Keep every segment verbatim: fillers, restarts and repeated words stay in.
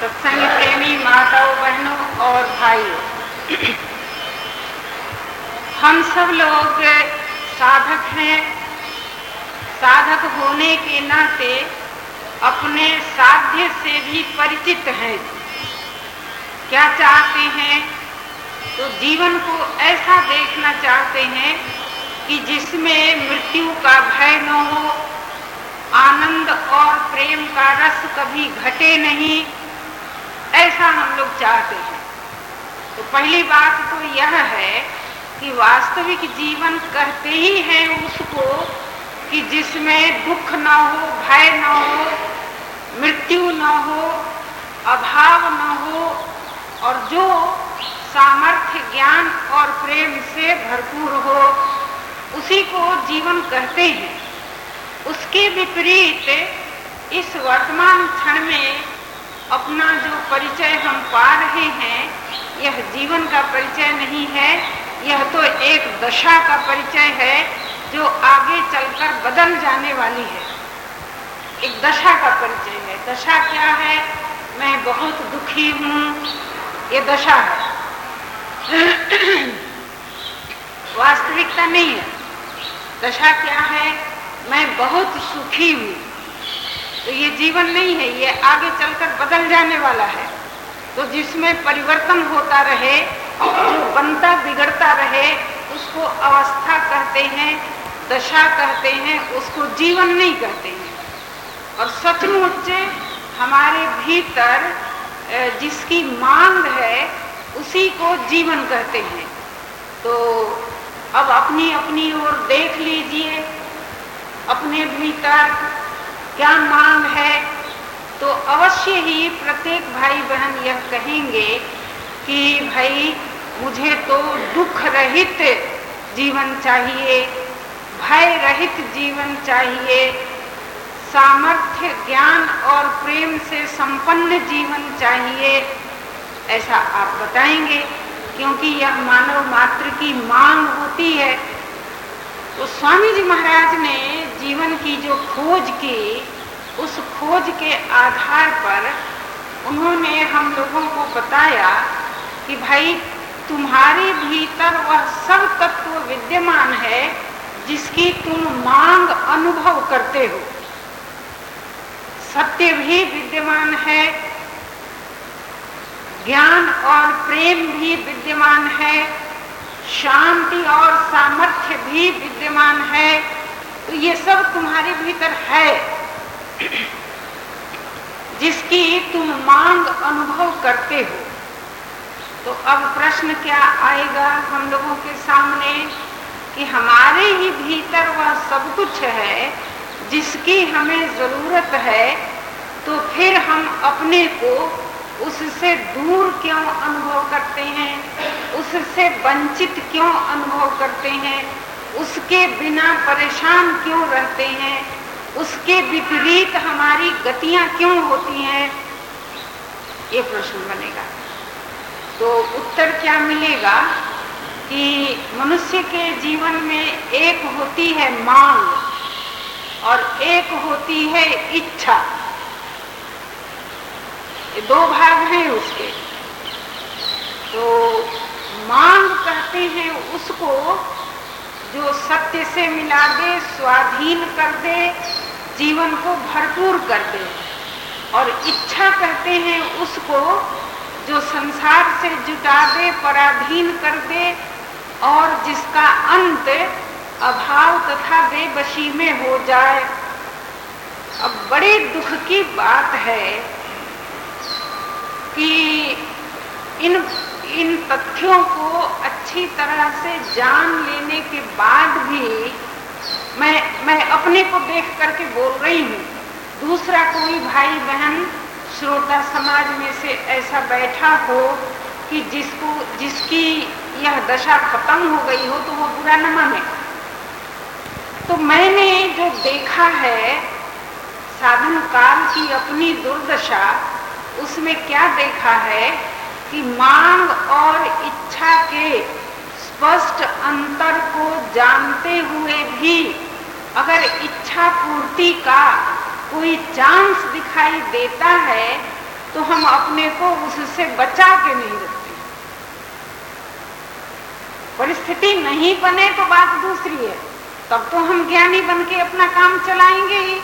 सत्संग प्रेमी माताओं, बहनों और भाइयों, हम सब लोग साधक हैं। साधक होने के नाते अपने साध्य से भी परिचित हैं। क्या चाहते हैं? तो जीवन को ऐसा देखना चाहते हैं कि जिसमें मृत्यु का भय न हो, आनंद और प्रेम का रस कभी घटे नहीं, ऐसा हम लोग चाहते हैं। तो पहली बात तो यह है कि वास्तविक जीवन कहते ही हैं उसको कि जिसमें दुख न हो, भय न हो, मृत्यु न हो, अभाव न हो और जो सामर्थ्य, ज्ञान और प्रेम से भरपूर हो, उसी को जीवन कहते हैं। उसके विपरीत इस वर्तमान क्षण में अपना जो परिचय हम पा रहे हैं, यह जीवन का परिचय नहीं है। यह तो एक दशा का परिचय है जो आगे चलकर बदल जाने वाली है। एक दशा का परिचय है। दशा क्या है? मैं बहुत दुखी हूँ, ये दशा है। वास्तविकता नहीं है। दशा क्या है? मैं बहुत सुखी हूँ, तो ये जीवन नहीं है, ये आगे चलकर बदल जाने वाला है। तो जिसमें परिवर्तन होता रहे, जो बनता बिगड़ता रहे, उसको अवस्था कहते हैं, दशा कहते हैं, उसको जीवन नहीं कहते हैं। और सचमुच हमारे भीतर जिसकी मांग है उसी को जीवन कहते हैं। तो अब अपनी अपनी ओर देख लीजिए, अपने भीतर क्या मांग है। तो अवश्य ही प्रत्येक भाई बहन यह कहेंगे कि भाई मुझे तो दुख रहित जीवन चाहिए, भय रहित जीवन चाहिए, सामर्थ्य, ज्ञान और प्रेम से संपन्न जीवन चाहिए, ऐसा आप बताएंगे, क्योंकि यह मानव मात्र की मांग होती है। तो स्वामी जी महाराज ने जीवन की जो खोज की, उस खोज के आधार पर उन्होंने हम लोगों को बताया कि भाई तुम्हारे भीतर वह सब तत्व विद्यमान है जिसकी तुम मांग अनुभव करते हो। सत्य भी विद्यमान है, ज्ञान और प्रेम भी विद्यमान है, शांति और सामर्थ्य भी विद्यमान है। तो ये सब तुम्हारे भीतर है जिसकी तुम मांग अनुभव करते हो। तो अब प्रश्न क्या आएगा हम लोगों के सामने कि हमारे ही भीतर वह सब कुछ है जिसकी हमें जरूरत है, तो फिर हम अपने को उससे दूर क्यों अनुभव करते हैं, उससे वंचित क्यों अनुभव करते हैं, उसके बिना परेशान क्यों रहते हैं, उसके विपरीत हमारी गतियां क्यों होती हैं, ये प्रश्न बनेगा। तो उत्तर क्या मिलेगा कि मनुष्य के जीवन में एक होती है मांग और एक होती है इच्छा। ये दो भाग हैं उसके। तो मांग कहते हैं उसको जो सत्य से मिला दे, स्वाधीन कर दे, जीवन को भरपूर कर दे। और इच्छा कहते हैं उसको जो संसार से जुटा दे, पराधीन कर दे और जिसका अंत अभाव तथा बेबसी में हो जाए। अब बड़े दुख की बात है कि इन इन तथ्यों को अच्छी तरह से जान लेने के बाद भी मैं मैं अपने को देख करके बोल रही हूँ, दूसरा कोई भाई बहन श्रोता समाज में से ऐसा बैठा हो कि जिसको जिसकी यह दशा खत्म हो गई हो तो वो बुरा न माने। तो मैंने जो देखा है साधन काल की अपनी दुर्दशा, उसमें क्या देखा है कि मांग और इच्छा के स्पष्ट अंतर को जानते हुए भी अगर इच्छा पूर्ति का कोई चांस दिखाई देता है तो हम अपने को उससे बचा के नहीं रखते। परिस्थिति नहीं बने तो बात दूसरी है, तब तो हम ज्ञानी बन के अपना काम चलाएंगे ही।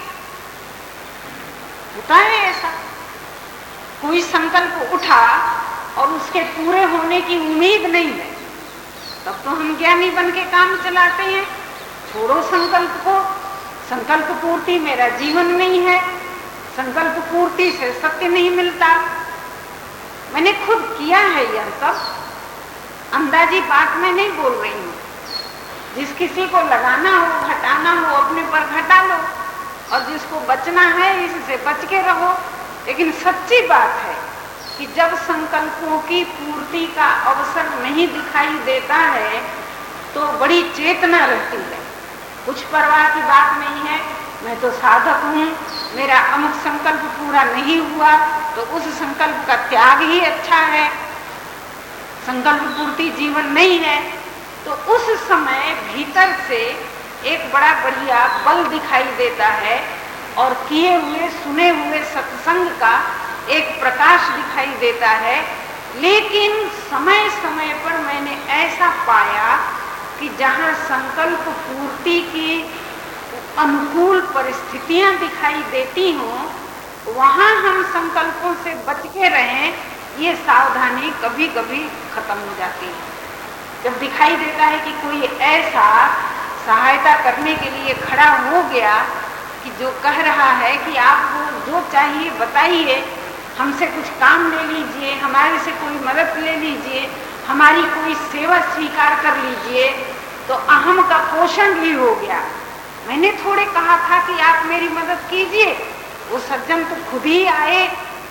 होता है ऐसा, कोई संकल्प उठा और उसके पूरे होने की उम्मीद नहीं है, तब तो हम ज्ञानी बन के काम चलाते हैं। छोड़ो संकल्प को, संकल्प पूर्ति मेरा जीवन नहीं है, संकल्प पूर्ति से सत्य नहीं मिलता। मैंने खुद किया है यह सब, अंदाजी बात मैं नहीं बोल रही हूँ। जिस किसी को लगाना हो, घटाना हो, अपने पर घटा लो, और जिसको बचना है इससे बच के रहो। लेकिन सच्ची बात है कि जब संकल्पों की पूर्ति का अवसर नहीं दिखाई देता है तो बड़ी चेतना रहती है। कुछ परवाह की बात नहीं है, मैं तो साधक हूँ, मेरा अमुक संकल्प पूरा नहीं हुआ तो उस संकल्प का त्याग ही अच्छा है। संकल्प पूर्ति जीवन नहीं है तो उस समय भीतर से एक बड़ा बढ़िया बल दिखाई देता है और किए हुए सुने हुए सत्संग का एक प्रकाश दिखाई देता है। लेकिन समय समय पर मैंने ऐसा पाया कि जहाँ संकल्प पूर्ति की अनुकूल परिस्थितियां दिखाई देती हों वहाँ हम संकल्पों से बच के रहें, ये सावधानी कभी कभी खत्म हो जाती है। जब दिखाई देता है कि कोई ऐसा सहायता करने के लिए खड़ा हो गया कि जो कह रहा है कि आपको जो चाहिए बताइए, हमसे कुछ काम ले लीजिए, हमारे से कोई मदद ले लीजिए, हमारी कोई सेवा स्वीकार कर लीजिए, तो अहम का पोषण भी हो गया। मैंने थोड़े कहा था कि आप मेरी मदद कीजिए, वो सज्जन तो खुद ही आए,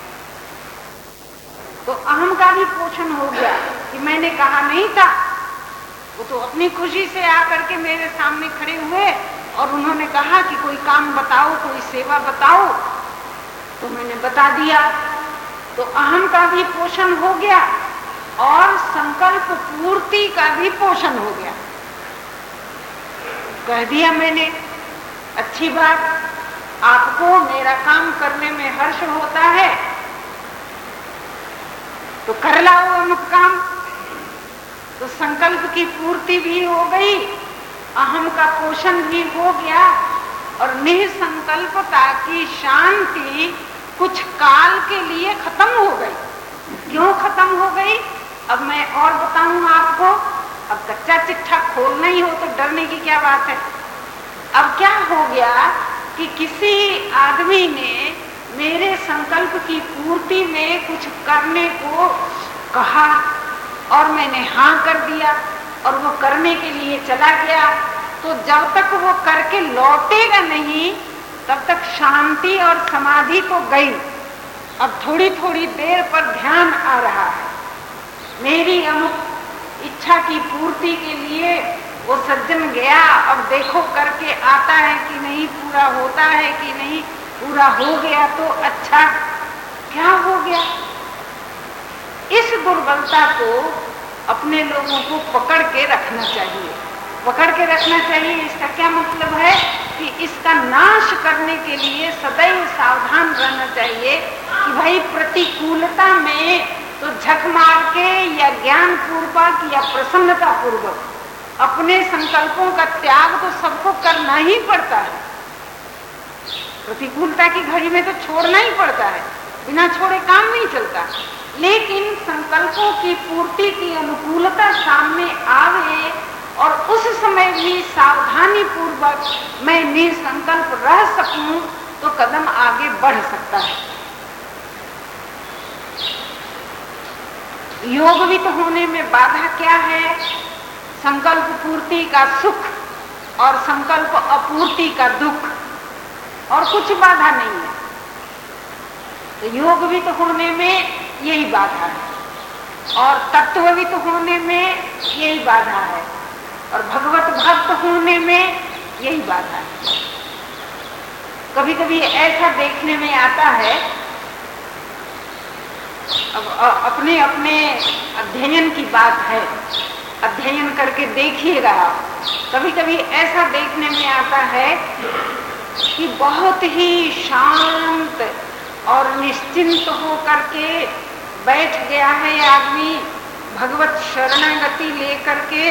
तो अहम का भी पोषण हो गया कि मैंने कहा नहीं था। वो तो अपनी खुशी से आकर के मेरे सामने खड़े हुए और उन्होंने कहा कि कोई काम बताओ, कोई सेवा बताओ, तो मैंने बता दिया। तो अहम का भी पोषण हो गया और संकल्प पूर्ति का भी पोषण हो गया। कह दिया मैंने, अच्छी बात, आपको मेरा काम करने में हर्ष होता है तो कर लाओ अमुक काम। तो संकल्प की पूर्ति भी हो गई, अहम का पोषण भी हो गया और निसंकल्पता की शांति कुछ काल के लिए खत्म हो गई। क्यों खत्म हो गई अब मैं और बताऊं आपको। अब कच्चा चिट्ठा खोलना ही हो तो डरने की क्या बात है। अब क्या हो गया कि किसी आदमी ने मेरे संकल्प की पूर्ति में कुछ करने को कहा और मैंने हाँ कर दिया और वो करने के लिए चला गया। तो जब तक वो करके लौटेगा नहीं तब तक शांति और समाधि तो गई। अब थोड़ी थोड़ी देर पर ध्यान आ रहा है, मेरी अमुक इच्छा की पूर्ति के लिए वो सज्जन गया, अब देखो करके आता है कि नहीं, पूरा होता है कि नहीं, पूरा हो गया तो अच्छा। क्या हो गया? इस दुर्बलता को अपने लोगों को पकड़ के रखना चाहिए। पकड़ के रखना चाहिए इसका क्या मतलब है कि इसका नाश करने के लिए सदैव सावधान रहना चाहिए कि भाई प्रतिकूलता में तो झक मार के या ज्ञान पूर्वक या प्रसन्नता पूर्वक अपने संकल्पों का त्याग तो सबको करना ही पड़ता है। प्रतिकूलता की घड़ी में तो छोड़ना ही पड़ता है, बिना छोड़े काम नहीं चलता। लेकिन संकल्पों की पूर्ति की अनुकूलता सामने आवे और उस समय भी सावधानी पूर्वक मैं निसंकल्प रह सकूं तो कदम आगे बढ़ सकता है। योगवित होने में बाधा क्या है? संकल्प पूर्ति का सुख और संकल्प अपूर्ति का दुख, और कुछ बाधा नहीं है। तो योगवित होने में यही बाधा है और तत्ववित होने में यही बाधा है और भगवत भक्त होने में यही बाधा है। कभी कभी ऐसा देखने में आता है, अब अपने अपने अध्ययन की बात है, अध्ययन करके देखिएगा। कभी कभी ऐसा देखने में आता है कि बहुत ही शांत और निश्चिंत हो करके बैठ गया है आदमी भगवत शरणागति लेकर के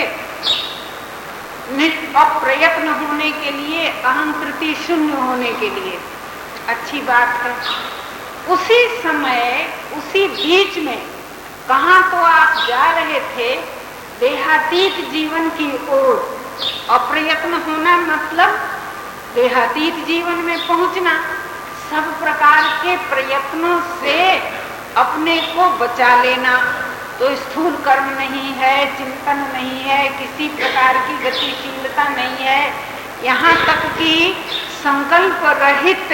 अप्रयत्न होने के लिए, अहंकृति शून्य होने के लिए, अच्छी बात है। उसी समय उसी बीच में कहाँ तो आप जा रहे थे देहातीत जीवन की ओर। अप्रयत्न होना मतलब देहातीत जीवन में पहुंचना। सब प्रकार के प्रयत्नों से अपने को बचा लेना। तो स्थूल कर्म नहीं है, चिंतन नहीं है, किसी प्रकार की गतिशीलता नहीं है, यहाँ तक कि संकल्प रहित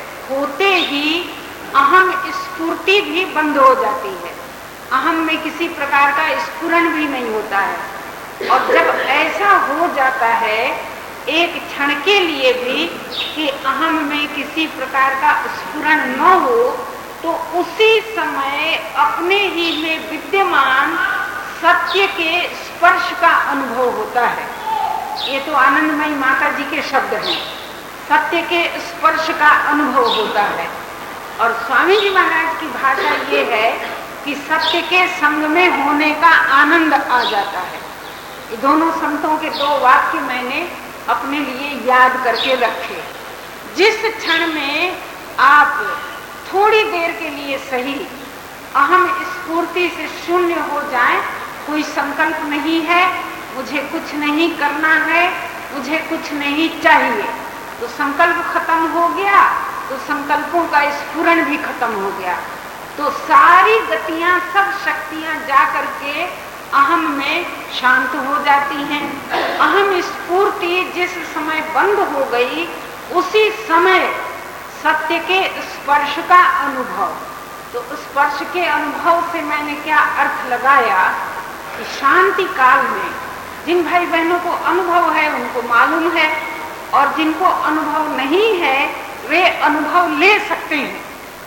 होते ही अहम स्फूर्ति भी बंद हो जाती है। अहम में किसी प्रकार का स्फुरण भी नहीं होता है। और जब ऐसा हो जाता है एक क्षण के लिए भी कि अहम में किसी प्रकार का स्फुरण न हो, तो उसी समय अपने ही में विद्यमान सत्य के स्पर्श का अनुभव होता है। ये तो आनंदमयी माता जी के शब्द हैं। सत्य के स्पर्श का अनुभव होता है। और स्वामी जी महाराज की भाषा ये है कि सत्य के संग में होने का आनंद आ जाता है। ये दोनों संतों के दो वाक्य मैंने अपने लिए याद करके रखे। जिस क्षण में आप थोड़ी देर के लिए सही अहम स्फूर्ति से शून्य हो जाए, कोई संकल्प नहीं है, मुझे कुछ नहीं करना है, मुझे कुछ नहीं चाहिए, तो संकल्प खत्म हो गया, तो संकल्पों का स्फुरण भी खत्म हो गया। तो सारी गतियां, सब शक्तियां जा करके अहम में शांत हो जाती हैं। अहम स्फूर्ति जिस समय बंद हो गई, उसी समय सत्य के स्पर्श का अनुभव। तो स्पर्श के अनुभव से मैंने क्या अर्थ लगाया कि शांति काल में जिन भाई बहनों को अनुभव है उनको मालूम है, और जिनको अनुभव नहीं है वे अनुभव ले सकते हैं।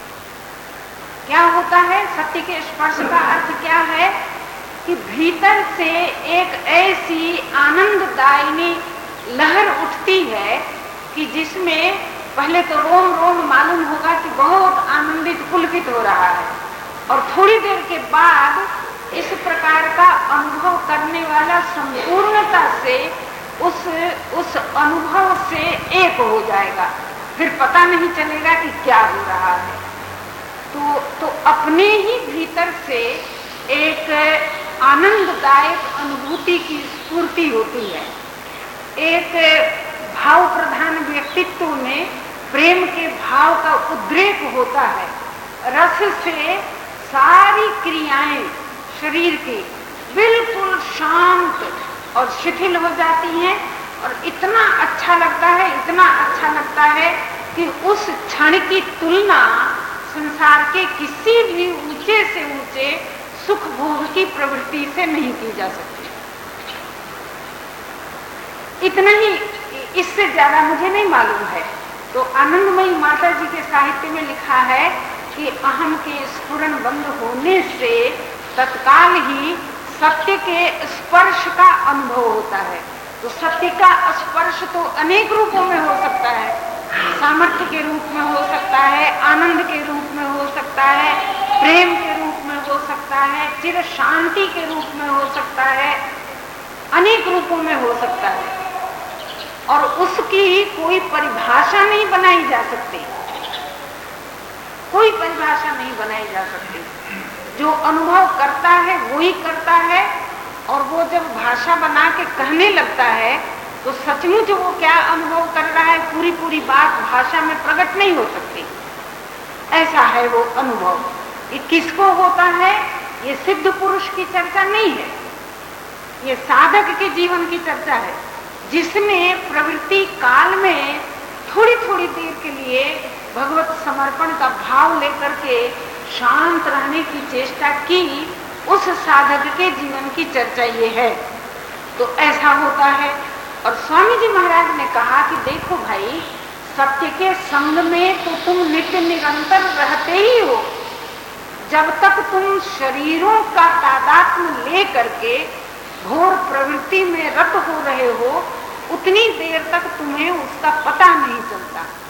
क्या होता है सत्य के स्पर्श का अर्थ क्या है कि भीतर से एक ऐसी आनंददायिनी लहर उठती है कि जिसमें पहले तो रोम रोम मालूम होगा कि बहुत आनंदित पुलकित हो रहा है, और थोड़ी देर के बाद इस प्रकार का अनुभव करने वाला संपूर्णता से उस उस अनुभव से एक हो जाएगा। फिर पता नहीं चलेगा कि क्या हो रहा है। तो तो अपने ही भीतर से एक आनंददायक अनुभूति की स्फूर्ति होती है। एक भाव प्रधान व्यक्तित्व में प्रेम के भाव का उद्रेक होता है। रस से सारी क्रियाएं शरीर की बिल्कुल शांत और शिथिल हो जाती हैं, और इतना अच्छा लगता है, इतना अच्छा लगता है कि उस क्षण की तुलना संसार के किसी भी ऊंचे से ऊंचे सुख भोग की प्रवृत्ति से नहीं की जा सकती। इतना ही, इससे ज्यादा मुझे नहीं मालूम है। तो आनंदमयी माता जी के साहित्य में लिखा है कि अहम के स्फुरण बंद होने से तत्काल ही सत्य के स्पर्श का अनुभव होता है। तो सत्य का स्पर्श तो अनेक रूपों में हो सकता है। सामर्थ्य के रूप में हो सकता है, आनंद के रूप में हो सकता है, प्रेम के रूप में हो सकता है, चिर शांति के रूप में हो सकता है, अनेक रूपों में हो सकता है। और उसकी कोई परिभाषा नहीं बनाई जा सकती, कोई परिभाषा नहीं बनाई जा सकती। जो अनुभव करता है वो ही करता है, और वो जब भाषा बना के कहने लगता है तो सचमुच वो क्या अनुभव कर रहा है पूरी पूरी बात भाषा में प्रकट नहीं हो सकती। ऐसा है वो अनुभव। ये किसको होता है? ये सिद्ध पुरुष की चर्चा नहीं है, ये साधक के जीवन की चर्चा है, जिसने प्रवृत्ति काल में थोड़ी थोड़ी देर के लिए भगवत समर्पण का भाव लेकर के शांत रहने की चेष्टा की। उस साधक के जीवन की चर्चा ये है। तो ऐसा होता है। और स्वामी जी महाराज ने कहा कि देखो भाई, सत्य के संग में तो तुम नित्य निरंतर रहते ही हो। जब तक तुम शरीरों का तादात्म्य ले करके घोर प्रवृत्ति में रत हो रहे हो, उतनी देर तक तुम्हें उसका पता नहीं चलता।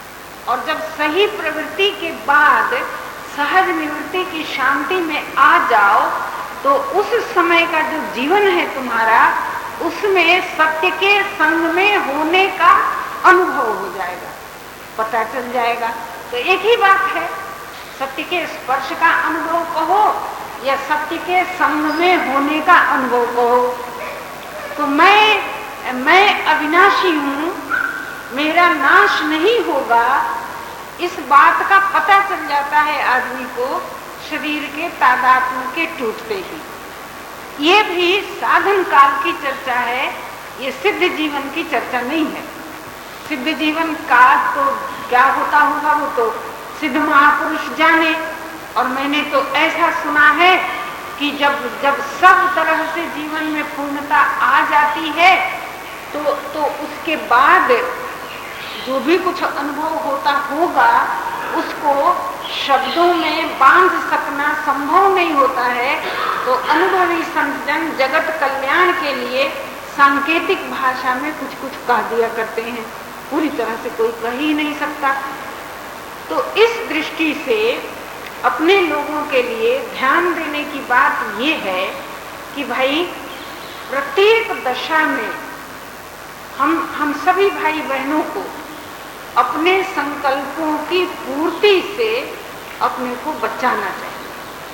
और जब सही प्रवृत्ति के बाद सहज निवृत्ति की शांति में आ जाओ तो उस समय का जो जीवन है तुम्हारा, उसमें सत्य के संग में होने का अनुभव हो जाएगा, पता चल जाएगा। तो एक ही बात है, सत्य के स्पर्श का अनुभव कहो या सत्य के संग में होने का अनुभव कहो। तो मैं मैं अविनाशी हूँ, मेरा नाश नहीं होगा, इस बात का पता चल जाता है आदमी को शरीर के तादात्म्य के टूटते ही। ये भी साधन काल की चर्चा है, ये सिद्ध जीवन की चर्चा नहीं है। सिद्ध जीवन का तो क्या होता होगा वो तो सिद्ध महापुरुष जाने। और मैंने तो ऐसा सुना है कि जब जब सब तरह से जीवन में पूर्णता आ जाती है तो तो उसके बाद जो भी कुछ अनुभव होता होगा उसको शब्दों में बांध सकना संभव नहीं होता है। तो अनुभवी संतजन जगत कल्याण के लिए सांकेतिक भाषा में कुछ कुछ कह दिया करते हैं, पूरी तरह से कोई कह ही नहीं सकता। तो इस दृष्टि से अपने लोगों के लिए ध्यान देने की बात ये है कि भाई प्रत्येक दशा में हम हम सभी भाई बहनों को अपने संकल्पों की पूर्ति से अपने को बचाना चाहिए,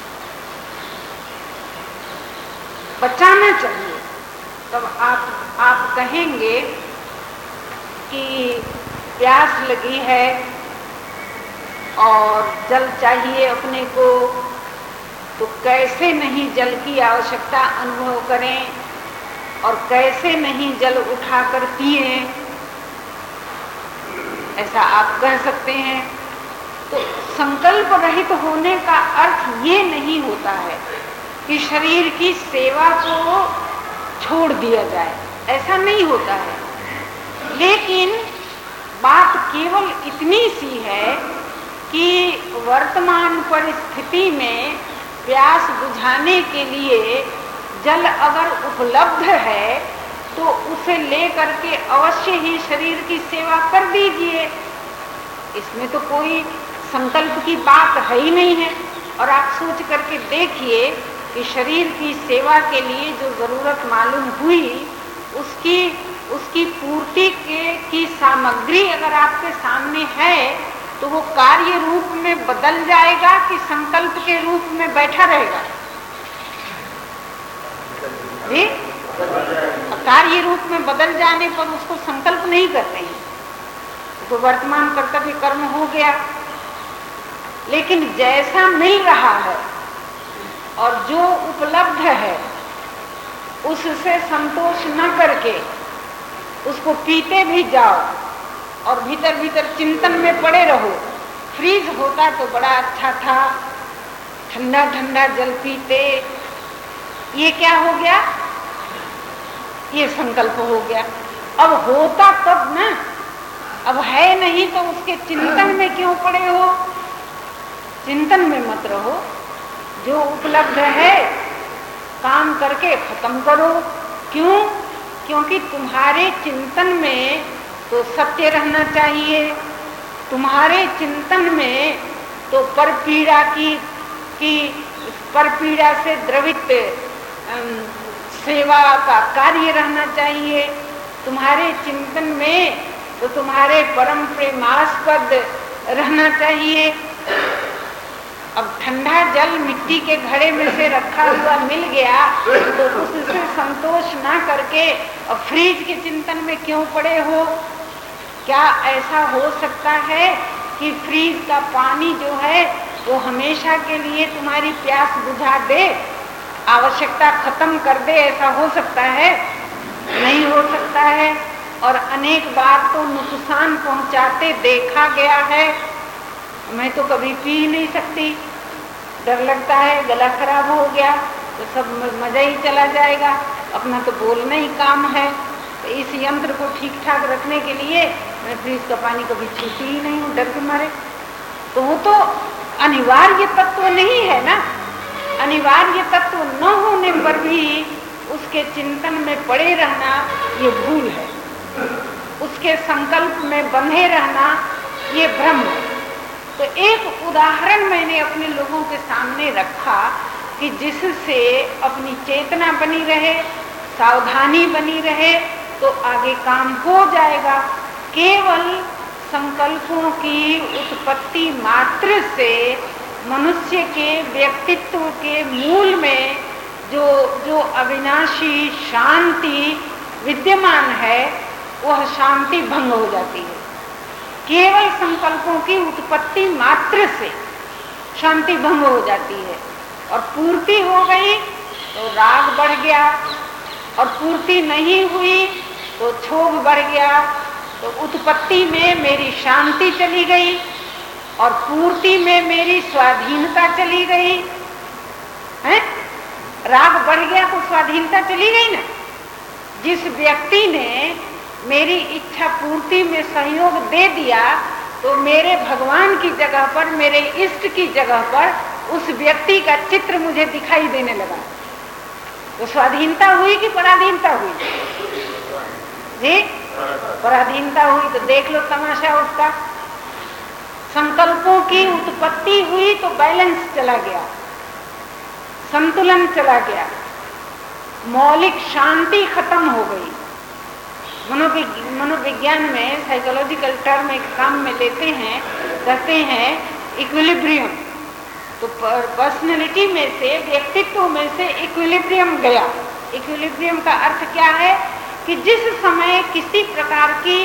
बचाना चाहिए। तब आप आप कहेंगे कि प्यास लगी है और जल चाहिए अपने को, तो कैसे नहीं जल की आवश्यकता अनुभव करें और कैसे नहीं जल उठाकर पिए, ऐसा आप कह सकते हैं। तो संकल्प रहित होने का अर्थ ये नहीं होता है कि शरीर की सेवा को छोड़ दिया जाए, ऐसा नहीं होता है। लेकिन बात केवल इतनी सी है कि वर्तमान परिस्थिति में प्यास बुझाने के लिए जल अगर उपलब्ध है तो उसे लेकर के अवश्य ही शरीर की सेवा कर दीजिए, इसमें तो कोई संकल्प की बात है ही नहीं है। और आप सोच करके देखिए कि शरीर की सेवा के लिए जो जरूरत मालूम हुई उसकी उसकी पूर्ति के की सामग्री अगर आपके सामने है तो वो कार्य रूप में बदल जाएगा कि संकल्प के रूप में बैठा रहेगा? जी, कार्य रूप में बदल जाने पर उसको संकल्प नहीं करते हैं तो वर्तमान कर्तव्य कर्म हो गया। लेकिन जैसा मिल रहा है और जो उपलब्ध है उससे संतोष न करके उसको पीते भी जाओ और भीतर भीतर चिंतन में पड़े रहो। फ्रीज होता तो बड़ा अच्छा था, ठंडा ठंडा जल पीते, ये क्या हो गया? ये संकल्प हो गया। अब होता तब ना, अब है नहीं तो उसके चिंतन में क्यों पड़े हो? चिंतन में मत रहो, जो उपलब्ध है काम करके खत्म करो। क्यों? क्योंकि तुम्हारे चिंतन में तो सत्य रहना चाहिए, तुम्हारे चिंतन में तो परपीड़ा की की परपीड़ा से द्रवित सेवा का कार्य रहना चाहिए, तुम्हारे चिंतन में तो तुम्हारे परम प्रेमास्पद रहना चाहिए। अब ठंडा जल मिट्टी के घड़े में से रखा हुआ मिल गया तो उससे संतोष ना करके अब फ्रीज के चिंतन में क्यों पड़े हो? क्या ऐसा हो सकता है कि फ्रीज का पानी जो है वो हमेशा के लिए तुम्हारी प्यास बुझा दे, आवश्यकता खत्म कर दे? ऐसा हो सकता है? नहीं हो सकता है। और अनेक बार तो नुकसान पहुंचाते देखा गया है। मैं तो कभी पी ही नहीं सकती, डर लगता है गला खराब हो गया तो सब मजा ही चला जाएगा, अपना तो बोलना ही काम है। तो इस यंत्र को ठीक ठाक रखने के लिए मैं फ्रीज का पानी कभी छूती ही नहीं हूँ, डर के मारे। तो वो तो अनिवार्य तत्व नहीं है ना, अनिवार्य तत्व न होने पर भी उसके चिंतन में पड़े रहना ये भूल है, उसके संकल्प में बंधे रहना ये ब्रह्म है। तो एक उदाहरण मैंने अपने लोगों के सामने रखा कि जिससे अपनी चेतना बनी रहे, सावधानी बनी रहे, तो आगे काम हो जाएगा। केवल संकल्पों की उत्पत्ति मात्र से मनुष्य के व्यक्तित्व के मूल में जो जो अविनाशी शांति विद्यमान है, वह शांति भंग हो जाती है। केवल संकल्पों की उत्पत्ति मात्र से शांति भंग हो जाती है, और पूर्ति हो गई तो राग बढ़ गया, और पूर्ति नहीं हुई तो क्षोभ बढ़ गया। तो उत्पत्ति में मेरी शांति चली गई और पूर्ति में मेरी स्वाधीनता चली गई है। राग बढ़ गया तो स्वाधीनता चली गई ना। जिस व्यक्ति ने मेरी इच्छा पूर्ति में सहयोग दे दिया, तो मेरे भगवान की जगह पर, मेरे इष्ट की जगह पर उस व्यक्ति का चित्र मुझे दिखाई देने लगा। तो स्वाधीनता हुई कि पराधीनता हुई? जी, पराधीनता हुई। तो देख लो तमाशा उसका। संकल्पों की उत्पत्ति हुई तो बैलेंस चला गया, संतुलन चला गया, मौलिक शांति खत्म हो गई। मनोविज्ञान में साइकोलॉजिकल टर्म एक काम में लेते हैं, कहते हैं इक्विलिब्रियम। तो पर्सनैलिटी में से, व्यक्तित्व में से इक्विलिब्रियम गया। इक्विलिब्रियम का अर्थ क्या है कि जिस समय किसी प्रकार की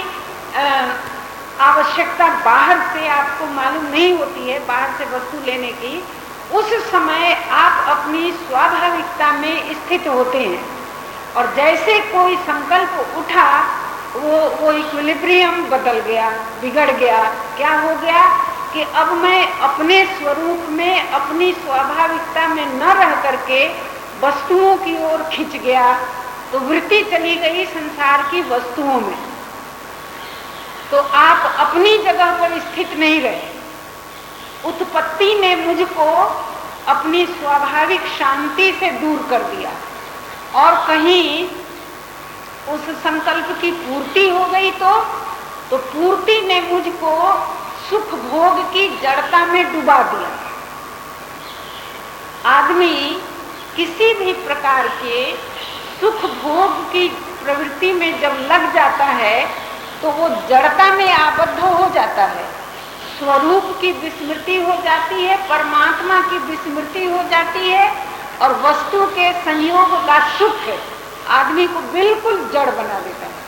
आवश्यकता बाहर से आपको मालूम नहीं होती है, बाहर से वस्तु लेने की, उस समय आप अपनी स्वाभाविकता में स्थित होते हैं। और जैसे कोई संकल्प उठा, वो वो इक्विलिब्रियम बदल गया, बिगड़ गया। क्या हो गया कि अब मैं अपने स्वरूप में, अपनी स्वाभाविकता में न रह करके वस्तुओं की ओर खिंच गया। तो वृत्ति चली गई संसार की वस्तुओं में। तो आप अपनी जगह पर स्थित नहीं रहे। उत्पत्ति ने मुझको अपनी स्वाभाविक शांति से दूर कर दिया, और कहीं उस संकल्प की पूर्ति हो गई तो तो पूर्ति ने मुझको सुख भोग की जड़ता में डुबा दिया। आदमी किसी भी प्रकार के सुख भोग की प्रवृत्ति में जब लग जाता है तो वो जड़ता में आबद्ध हो जाता है, स्वरूप की विस्मृति हो जाती है, परमात्मा की विस्मृति हो जाती है, और वस्तु के संयोग का सुख आदमी को बिल्कुल जड़ बना देता है।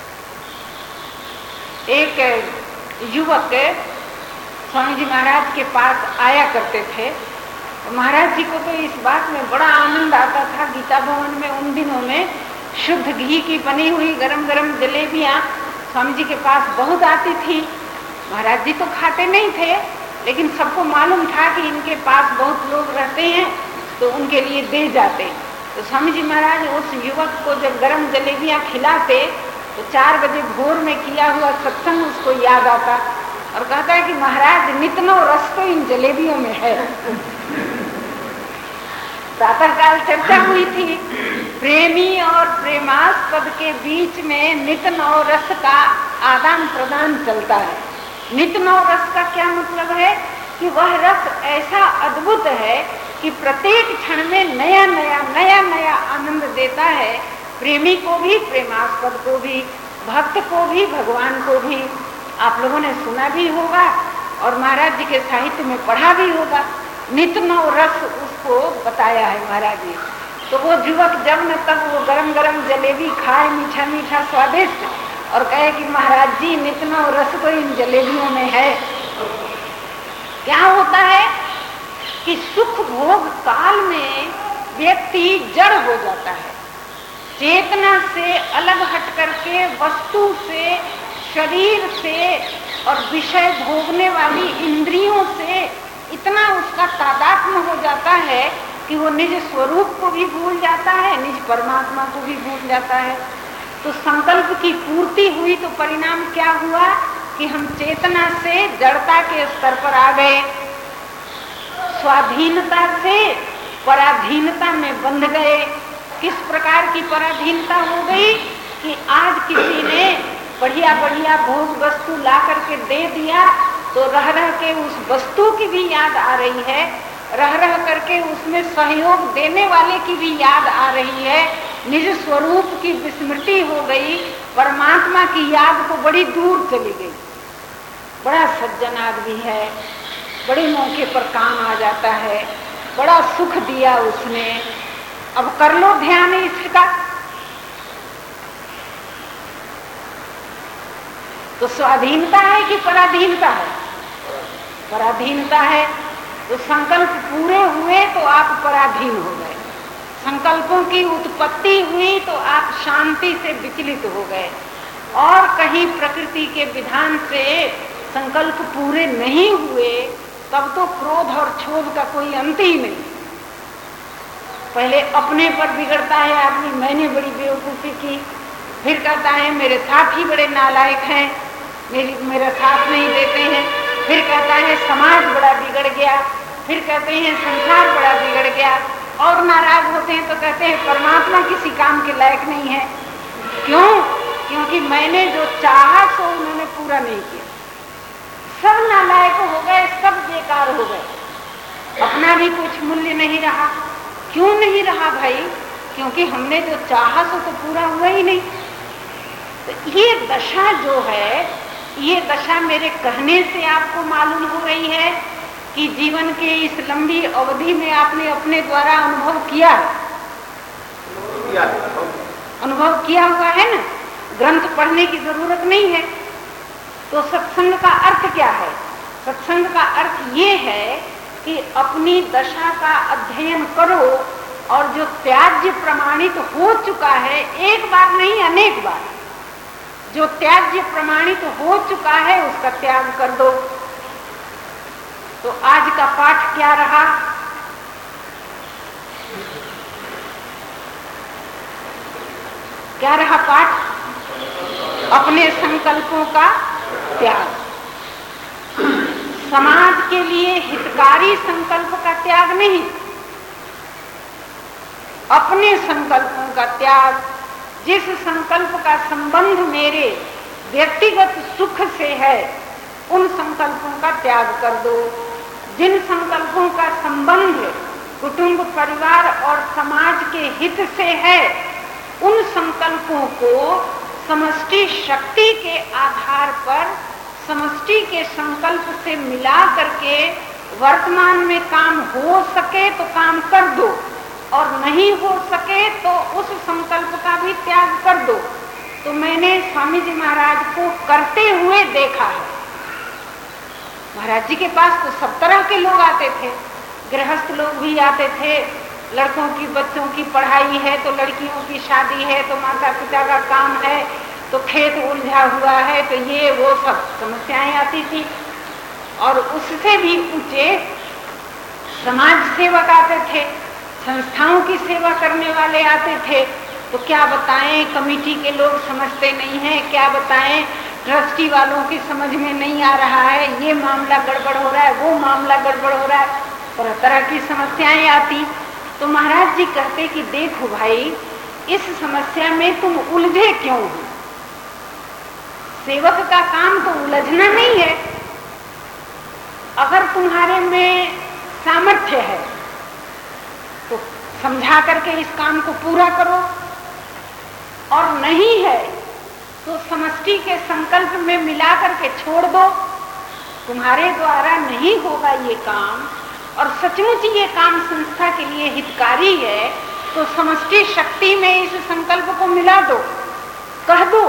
एक युवक स्वामी जी महाराज के पास आया करते थे। महाराज जी को तो इस बात में बड़ा आनंद आता था। गीता भवन में उन दिनों में शुद्ध घी की बनी हुई गरम गरम जलेबियां स्वामी जी के पास बहुत आती थी। महाराज जी तो खाते नहीं थे, लेकिन सबको मालूम था कि इनके पास बहुत लोग रहते हैं, तो उनके लिए दे जाते। तो स्वामी जी महाराज उस युवक को जब गरम जलेबियां खिलाते, तो चार बजे भोर में किया हुआ सत्संग उसको याद आता, और कहता है कि महाराज नितनो रस तो इन जलेबियों में है। प्रातःकाल चर्चा हुई थी, प्रेमी और प्रेमास्पद के बीच में नित नौ रस का आदान प्रदान चलता है। नित नौ रस का क्या मतलब है कि वह रस ऐसा अद्भुत है कि प्रत्येक क्षण में नया नया नया नया आनंद देता है, प्रेमी को भी, प्रेमास्पद को भी, भक्त को भी, भगवान को भी। आप लोगों ने सुना भी होगा और महाराज जी के साहित्य में पढ़ा भी होगा। नित नौ रस उसको बताया है महाराज जी। तो वो युवक जब न तब वो गरम गरम जलेबी खाए, मीठा मीठा स्वादिष्ट, और कहे कि महाराज जी नित नौ रस तो इन जलेबियों में है। क्या होता है कि सुख भोग काल में व्यक्ति जड़ हो जाता है, चेतना से अलग हट करके वस्तु से, शरीर से और विषय भोगने वाली इंद्रियों से इतना उसका तादात्म्य हो जाता है कि वो निज स्वरूप को भी भूल जाता है, निज परमात्मा को भी भूल जाता है। तो संकल्प की पूर्ति हुई तो परिणाम क्या हुआ कि हम चेतना से जड़ता के स्तर पर आ गए, स्वाधीनता से पराधीनता में बंध गए। किस प्रकार की पराधीनता हो गई कि आज किसी ने बढ़िया बढ़िया भोग वस्तु ला करके दे दिया, तो रह रह के उस वस्तु की भी याद आ रही है, रह रह करके उसमें सहयोग देने वाले की भी याद आ रही है। निज स्वरूप की विस्मृति हो गई, परमात्मा की याद तो बड़ी दूर चली गई। बड़ा सज्जन आदमी है, बड़े मौके पर काम आ जाता है, बड़ा सुख दिया उसने, अब कर लो ध्यान इसका। तो स्वाधीनता है कि पराधीनता है? पराधीनता है। तो संकल्प पूरे हुए तो आप पराधीन हो गए, संकल्पों की उत्पत्ति हुई तो आप शांति से विचलित हो गए। और कहीं प्रकृति के विधान से संकल्प पूरे नहीं हुए तब तो क्रोध और क्षोभ का कोई अंत ही नहीं। पहले अपने पर बिगड़ता है आदमी, मैंने बड़ी बेवकूफी की, फिर कहता है मेरे साथी बड़े नालायक हैं, मेरी मेरा साथ नहीं देते हैं, फिर कहता है समाज बड़ा बिगड़ गया, फिर कहते हैं संसार बड़ा बिगड़ गया, और नाराज होते हैं तो कहते हैं परमात्मा किसी काम के लायक नहीं है। क्यों? क्योंकि मैंने जो चाहा सो उन्होंने पूरा नहीं किया। सब नालायक हो गए, सब बेकार हो गए, अपना भी कुछ मूल्य नहीं रहा। क्यों नहीं रहा भाई? क्योंकि हमने जो चाहा सो तो पूरा हुआ ही नहीं। तो ये दशा जो है, ये दशा मेरे कहने से आपको मालूम हो रही है कि जीवन के इस लंबी अवधि में आपने अपने द्वारा अनुभव किया है, अनुभव किया हुआ है ना। ग्रंथ पढ़ने की जरूरत नहीं है। तो सत्संग का अर्थ क्या है? सत्संग का अर्थ ये है कि अपनी दशा का अध्ययन करो और जो त्याज्य प्रमाणित हो चुका है, एक बार नहीं अनेक बार, जो त्याज्य प्रमाणित हो चुका है उसका त्याग कर दो। तो आज का पाठ क्या रहा? क्या रहा पाठ? अपने संकल्पों का त्याग। समाज के लिए हितकारी संकल्प का त्याग नहीं, अपने संकल्पों का त्याग। जिस संकल्प का संबंध मेरे व्यक्तिगत सुख से है, उन संकल्पों का त्याग कर दो। जिन संकल्पों का संबंध कुटुंब, परिवार और समाज के हित से है, उन संकल्पों को समष्टि शक्ति के आधार पर, समष्टि के संकल्प से मिला करके वर्तमान में काम हो सके तो काम कर दो, और नहीं हो सके तो उस संकल्प का भी त्याग कर दो। तो मैंने स्वामी जी महाराज को करते हुए देखा है। महाराज जी के पास तो सब तरह के लोग आते थे, गृहस्थ लोग भी आते थे, लड़कों की बच्चों की पढ़ाई है तो लड़कियों की शादी है तो माता पिता का काम है तो खेत उलझा हुआ है तो ये वो सब समस्याएं आती थी। और उससे भी ऊंचे समाज सेवक आते थे, संस्थाओं की सेवा करने वाले आते थे। तो क्या बताएं, कमेटी के लोग समझते नहीं हैं, क्या बताएं, ट्रस्टी वालों की समझ में नहीं आ रहा है, ये मामला गड़बड़ हो रहा है, वो मामला गड़बड़ हो रहा है, तरह तरह की समस्याएं आती। तो महाराज जी कहते कि देखो भाई, इस समस्या में तुम उलझे क्यों हो? सेवक का काम तो उलझना नहीं है। अगर तुम्हारे में सामर्थ्य है तो समझा करके इस काम को पूरा करो, और नहीं है तो समष्टि के संकल्प में मिला करके छोड़ दो। तुम्हारे द्वारा नहीं होगा ये काम, और सचमुच ये काम संस्था के लिए हितकारी है, तो समष्टि शक्ति में इस संकल्प को मिला दो। कह दो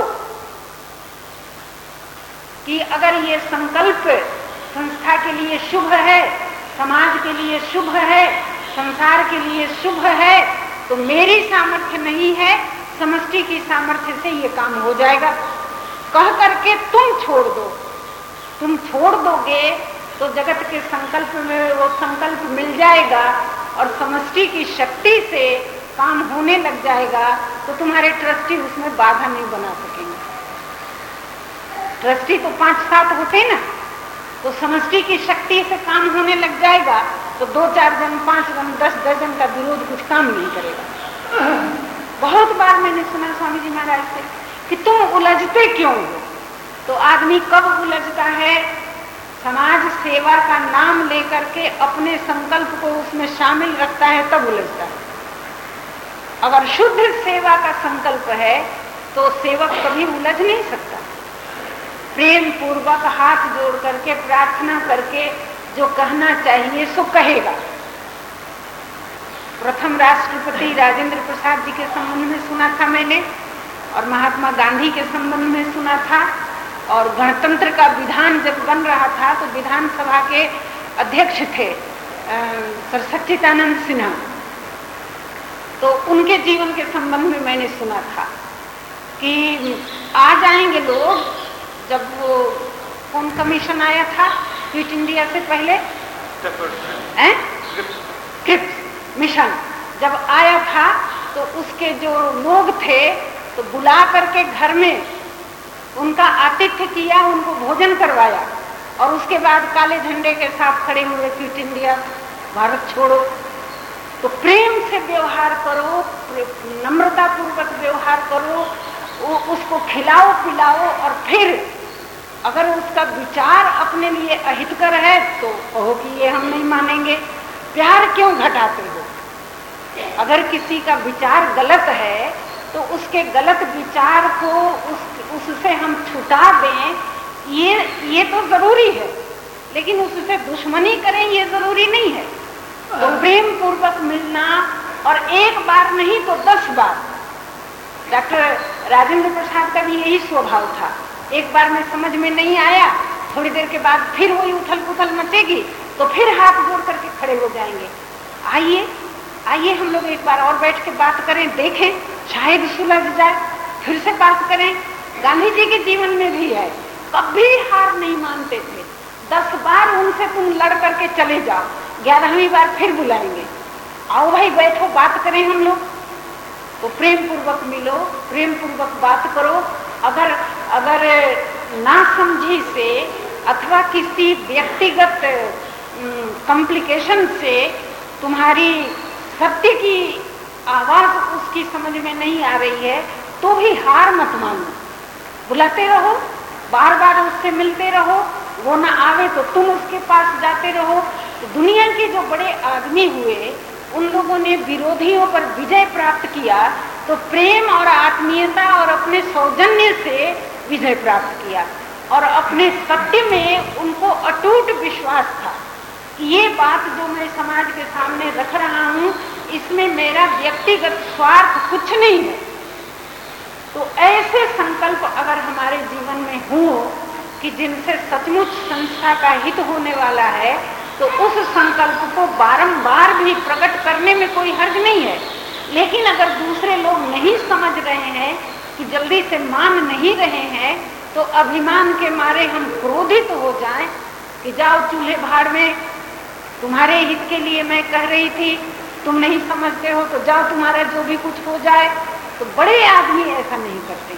कि अगर ये संकल्प संस्था के लिए शुभ है, समाज के लिए शुभ है, संसार के लिए शुभ है, तो मेरी सामर्थ्य नहीं है, समष्टि की सामर्थ्य से ये काम हो जाएगा। कह करके तुम छोड़ दो। तुम छोड़ दोगे तो जगत के संकल्प में वो संकल्प मिल जाएगा और समष्टि की शक्ति से काम होने लग जाएगा। तो तुम्हारे ट्रस्टी उसमें बाधा नहीं बना सकेंगे। ट्रस्टी तो पांच सात होते ना, तो समष्टि की शक्ति से काम होने लग जाएगा तो दो चार जन, पांच जन, दस दर्जन का विरोध कुछ काम नहीं करेगा। बहुत बार मैंने सुना स्वामी जी महाराज से कि तुम उलझते क्यों हो? तो आदमी कब उलझता है समाज सेवा का नाम लेकर के अपने संकल्प को उसमें शामिल रखता है तब उलझता है। अगर शुद्ध सेवा का संकल्प है तो सेवक कभी उलझ नहीं सकता। प्रेम पूर्वक हाथ जोड़ करके प्रार्थना करके जो कहना चाहिए सो कहेगा। प्रथम राष्ट्रपति राजेंद्र प्रसाद जी के संबंध में सुना था मैंने, और महात्मा गांधी के संबंध में सुना था, और गणतंत्र का विधान जब बन रहा था तो विधानसभा के अध्यक्ष थे सर सच्चिदानंद सिन्हा, तो उनके जीवन के संबंध में मैंने सुना था कि आ जाएंगे लोग। जब वो कौन कमीशन आया था क्विट इंडिया से पहले, क्रिप्स मिशन जब आया था तो उसके जो लोग थे तो बुला करके घर में उनका आतिथ्य किया, उनको भोजन करवाया, और उसके बाद काले झंडे के साथ खड़े हुए क्विट इंडिया भारत छोड़ो। तो प्रेम से व्यवहार करो, नम्रता पूर्वक व्यवहार करो, वो उसको खिलाओ पिलाओ, और फिर अगर उसका विचार अपने लिए अहितकर है तो कहो कि ये हम नहीं मानेंगे। प्यार क्यों घटाते हो? अगर किसी का विचार गलत है तो उसके गलत विचार को उस उससे हम छुटा दें, ये ये तो जरूरी है, लेकिन उससे दुश्मनी करें ये जरूरी नहीं है। तो प्रेम पूर्वक मिलना, और एक बार नहीं तो दस बार। डॉक्टर राजेंद्र प्रसाद का भी यही स्वभाव था। एक बार में समझ में नहीं आया, थोड़ी देर के बाद फिर वही उथल पुथल मचेगी तो फिर हाथ जोड़ करके खड़े हो जाएंगे। आइए आइए हम लोग एक बार और बैठ के बात करें, देखें शायद सुलझ जाए, फिर से बात करें। गांधी जी के जीवन में भी है, कभी हार नहीं मानते थे। दस बार उनसे तुम लड़ करके चले जाओ, ग्यारहवीं बार फिर बुलाएंगे, आओ भाई बैठो बात करें हम लोग। तो प्रेम पूर्वक मिलो, प्रेम पूर्वक बात करो। अगर अगर नासमझी से अथवा किसी व्यक्तिगत कॉम्प्लिकेशन से तुम्हारी सत्य की आवाज उसकी समझ में नहीं आ रही है तो भी हार मत मानो, बुलाते रहो, बार बार उससे मिलते रहो। वो ना आवे तो तुम उसके पास जाते रहो। तो दुनिया के जो बड़े आदमी हुए उन लोगों ने विरोधियों पर विजय प्राप्त किया तो प्रेम और आत्मीयता और अपने सौजन्य से विजय प्राप्त किया, और अपने सत्य में उनको अटूट विश्वास था कि ये बात जो मैं समाज के सामने रख रहा हूँ इसमें मेरा व्यक्तिगत स्वार्थ कुछ नहीं है। तो ऐसे संकल्प अगर हमारे जीवन में हो कि जिनसे सचमुच संस्था का हित होने वाला है तो उस संकल्प को बारंबार भी प्रकट करने में कोई हर्ज नहीं है। लेकिन अगर दूसरे लोग नहीं समझ रहे हैं, कि जल्दी से मान नहीं रहे हैं, तो अभिमान के मारे हम क्रोधित हो जाएं कि जाओ चूल्हे भाड़ में, तुम्हारे हित के लिए मैं कह रही थी, तुम नहीं समझते हो तो जाओ तुम्हारा जो भी कुछ हो जाए। तो बड़े आदमी ऐसा नहीं करते,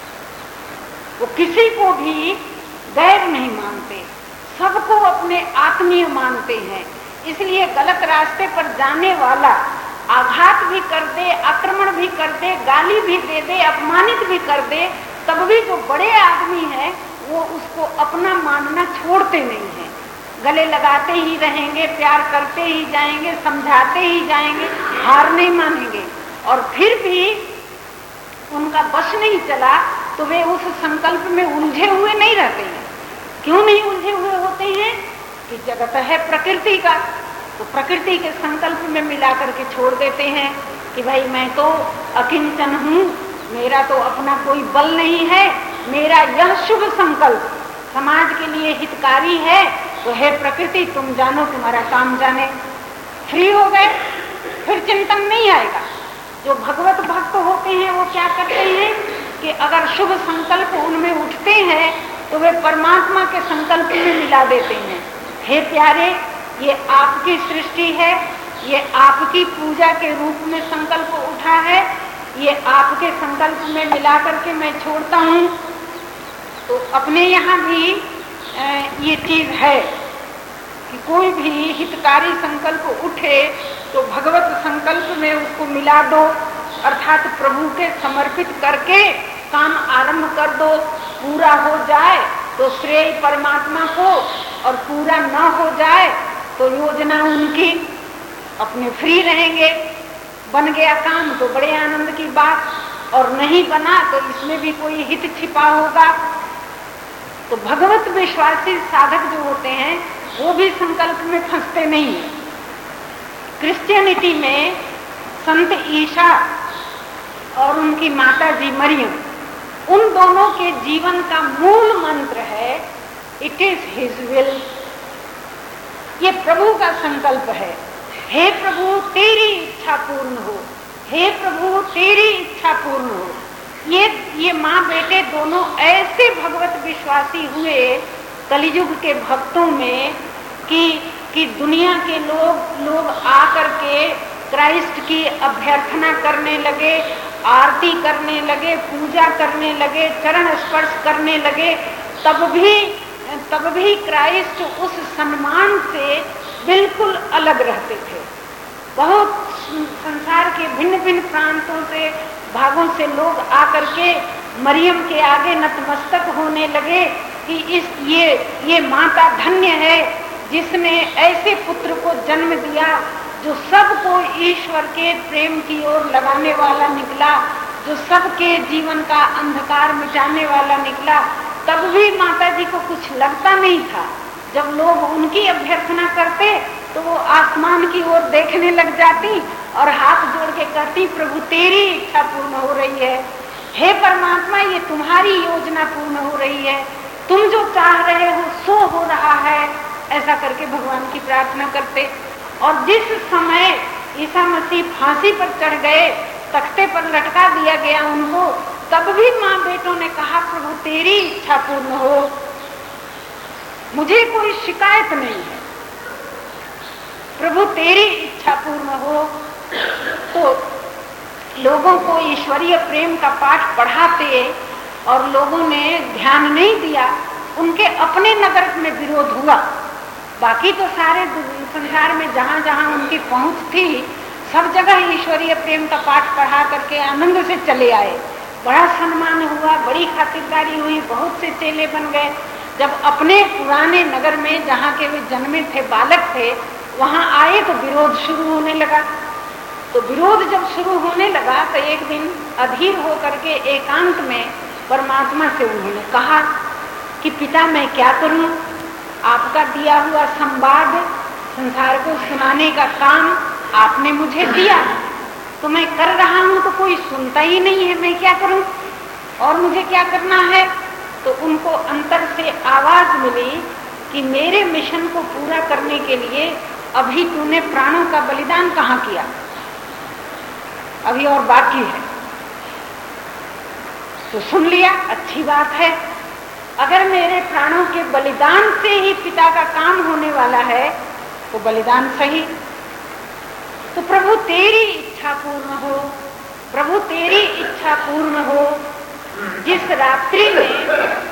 वो किसी को भी गैर नहीं मानते, सबको अपने आत्मीय मानते हैं। इसलिए गलत रास्ते पर जाने वाला आघात भी कर दे, आक्रमण भी कर दे, गाली भी दे दे, अपमानित भी कर दे, तब भी जो बड़े आदमी हैं वो उसको अपना मानना छोड़ते नहीं हैं। गले लगाते ही रहेंगे, प्यार करते ही जाएंगे, समझाते ही जाएंगे, हार नहीं मानेंगे। और फिर भी उनका बस नहीं चला तो वे उस संकल्प में उलझे हुए नहीं रहते हैं। क्यों नहीं उलझे हुए होते हैं? कि जगत है प्रकृति का, तो प्रकृति के संकल्प में मिला करके छोड़ देते हैं कि भाई मैं तो अकिंचन हूँ, मेरा तो अपना कोई बल नहीं है, मेरा यह शुभ संकल्प समाज के लिए हितकारी है, तो हे प्रकृति तुम जानो, तुम्हारा काम जाने। फ्री हो गए, फिर चिंतन नहीं आएगा। जो भगवत भक्त होते हैं वो क्या करते हैं कि अगर शुभ संकल्प उनमें उठते हैं तो वे परमात्मा के संकल्प में मिला देते हैं। हे प्यारे, ये आपकी सृष्टि है, ये आपकी पूजा के रूप में संकल्प उठा है, ये आपके संकल्प में मिला करके मैं छोड़ता हूँ। तो अपने यहाँ भी ये चीज है कि कोई भी हितकारी संकल्प उठे तो भगवत संकल्प में उसको मिला दो, अर्थात प्रभु के समर्पित करके काम आरंभ कर दो। पूरा हो जाए तो श्रेय परमात्मा को और पूरा न हो जाए तो योजना उनकी, अपने फ्री रहेंगे। बन गया काम तो बड़े आनंद की बात, और नहीं बना तो इसमें भी कोई हित छिपा होगा। तो भगवत विश्वासी साधक जो होते हैं वो भी संकल्प में फंसते नहीं है। क्रिश्चियनिटी में संत ईसा और उनकी माता जी मरियम, उन दोनों के जीवन का मूल मंत्र है इट इज हिज विल। ये प्रभु का संकल्प है, हे प्रभु तेरी इच्छा पूर्ण हो, हे प्रभु तेरी इच्छा पूर्ण हो। ये ये माँ बेटे दोनों ऐसे भगवत विश्वासी हुए कलियुग के भक्तों में कि कि दुनिया के लोग लोग आकर के क्राइस्ट की अभ्यर्थना करने लगे, आरती करने लगे, पूजा करने लगे, चरण स्पर्श करने लगे, तब भी तब भी क्राइस्ट उस सम्मान से बिल्कुल अलग रहते थे। बहुत संसार के भिन्न भिन्न प्रांतों से, भागों से लोग आकर के मरियम के आगे नतमस्तक होने लगे कि इस ये ये माता धन्य है जिसने ऐसे पुत्र को जन्म दिया जो सबको ईश्वर के प्रेम की ओर लगाने वाला निकला, जो सबके जीवन का अंधकार मिटाने वाला निकला। तब भी माता जी को कुछ लगता नहीं था। जब लोग उनकी अभ्यर्थना करते तो वो आसमान की ओर देखने लग जाती और हाथ जोड़ के कहती, प्रभु तेरी इच्छा पूर्ण हो रही है, हे परमात्मा ये तुम्हारी योजना पूर्ण हो रही है, तुम जो चाह रहे हो सो हो रहा है, ऐसा करके भगवान की प्रार्थना करते। और जिस समय ईसा मसीह फांसी पर चढ़ गए, तख्ते पर लटका दिया गया उनको, तब भी माँ बेटों ने कहा प्रभु तेरी इच्छा पूर्ण हो, मुझे कोई शिकायत नहीं है, प्रभु तेरी इच्छा पूर्ण हो। तो लोगों को ईश्वरीय प्रेम का पाठ पढ़ाते और लोगों ने ध्यान नहीं दिया, उनके अपने नगर में विरोध हुआ। बाकी तो सारे संसार में जहाँ जहाँ उनकी पहुँच थी सब जगह ईश्वरीय प्रेम का पाठ पढ़ा करके आनंद से चले आए, बड़ा सम्मान हुआ, बड़ी खातिरदारी हुई, बहुत से चेले बन गए। जब अपने पुराने नगर में जहाँ के वे जन्मे थे, बालक थे, वहाँ आए तो विरोध शुरू होने लगा। तो विरोध जब शुरू होने लगा तो एक दिन अधीर होकर के एकांत में परमात्मा से उन्होंने कहा कि पिता मैं क्या करूं, आपका दिया हुआ संवाद संसार को सुनाने का काम आपने मुझे दिया, तो मैं कर रहा हूं तो कोई सुनता ही नहीं है, मैं क्या करूं और मुझे क्या करना है। तो उनको अंतर से आवाज मिली कि मेरे मिशन को पूरा करने के लिए अभी तूने प्राणों का बलिदान कहाँ किया, अभी और बाकी है। तो सुन लिया, अच्छी बात है, अगर मेरे प्राणों के बलिदान से ही पिता का काम होने वाला है तो बलिदान सही। तो प्रभु तेरी इच्छा पूर्ण हो, प्रभु तेरी इच्छा पूर्ण हो। जिस रात्रि में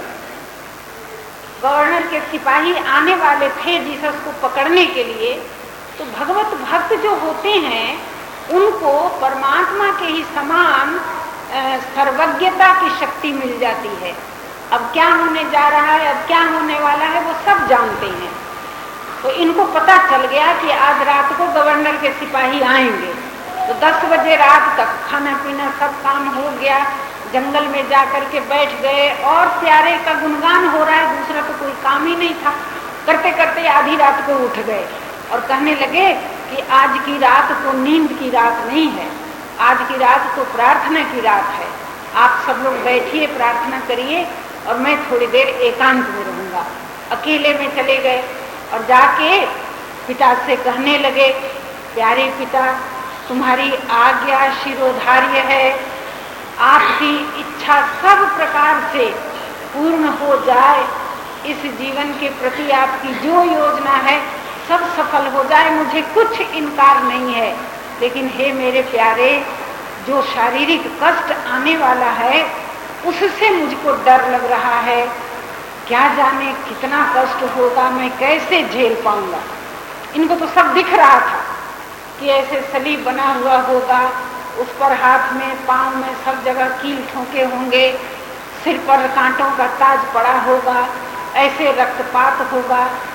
गवर्नर के सिपाही आने वाले थे जीसस को पकड़ने के लिए, तो भगवत भक्त जो होते हैं उनको परमात्मा के ही समान सर्वज्ञता की शक्ति मिल जाती है। अब क्या होने जा रहा है, अब क्या होने वाला है, वो सब जानते हैं। तो इनको पता चल गया कि आज रात को गवर्नर के सिपाही आएंगे। तो दस बजे रात तक खाना पीना सब काम हो गया, जंगल में जाकर के बैठ गए और प्यारे का गुणगान हो रहा है, दूसरा तो कोई काम ही नहीं था। करते करते आधी रात को उठ गए और कहने लगे कि आज की रात तो नींद की रात नहीं है, आज की रात तो प्रार्थना की रात है। आप सब लोग बैठिए, प्रार्थना करिए और मैं थोड़ी देर एकांत में रहूंगा। अकेले में चले गए और जाके पिता से कहने लगे, प्यारे पिता तुम्हारी आज्ञा शिरोधार्य है, आपकी इच्छा सब प्रकार से पूर्ण हो जाए, इस जीवन के प्रति आपकी जो योजना है सब सफल हो जाए, मुझे कुछ इनकार नहीं है। लेकिन हे मेरे प्यारे, जो शारीरिक कष्ट आने वाला है उससे मुझको डर लग रहा है, क्या जाने कितना कष्ट होगा, मैं कैसे झेल पाऊंगा। इनको तो सब दिख रहा था कि ऐसे सलीब बना हुआ होगा, उस पर हाथ में पांव में सब जगह कील ठोके होंगे, सिर पर कांटों का ताज पड़ा होगा, ऐसे रक्तपात होगा,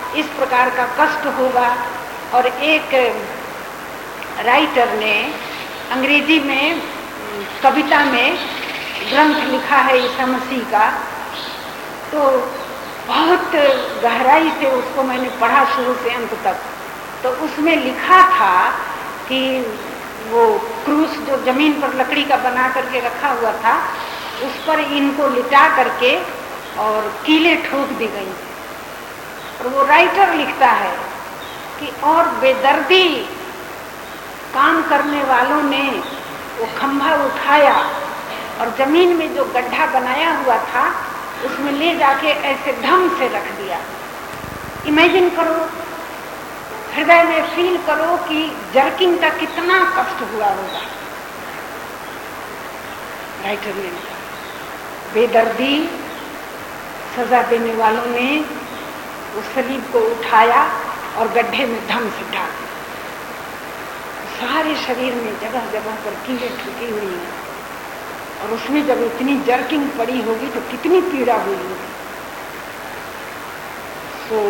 इस प्रकार का कष्ट होगा। और एक राइटर ने अंग्रेजी में कविता में ग्रंथ लिखा है ईसा मसीह का, तो बहुत गहराई से उसको मैंने पढ़ा शुरू से अंत तक। तो उसमें लिखा था कि वो क्रूस जो जमीन पर लकड़ी का बना करके रखा हुआ था, उस पर इनको लिटा करके और कीलें ठोक दी गई। और वो राइटर लिखता है कि और बेदर्दी काम करने वालों ने वो खंभा उठाया और जमीन में जो गड्ढा बनाया हुआ था उसमें ले जाके ऐसे ढंग से रख दिया। इमेजिन करो, हृदय में फील करो कि जर्किंग का कितना कष्ट हुआ होगा। राइटर ने लिखा, बेदर्दी सजा देने वालों ने उस सलीब को उठाया और गड्ढे में ढंग से डाल दिया। सारे शरीर में जगह जगह पर कीलें ठुकी हुई हैं और उसमें जब इतनी जर्किंग पड़ी होगी तो कितनी पीड़ा हुई होगी। तो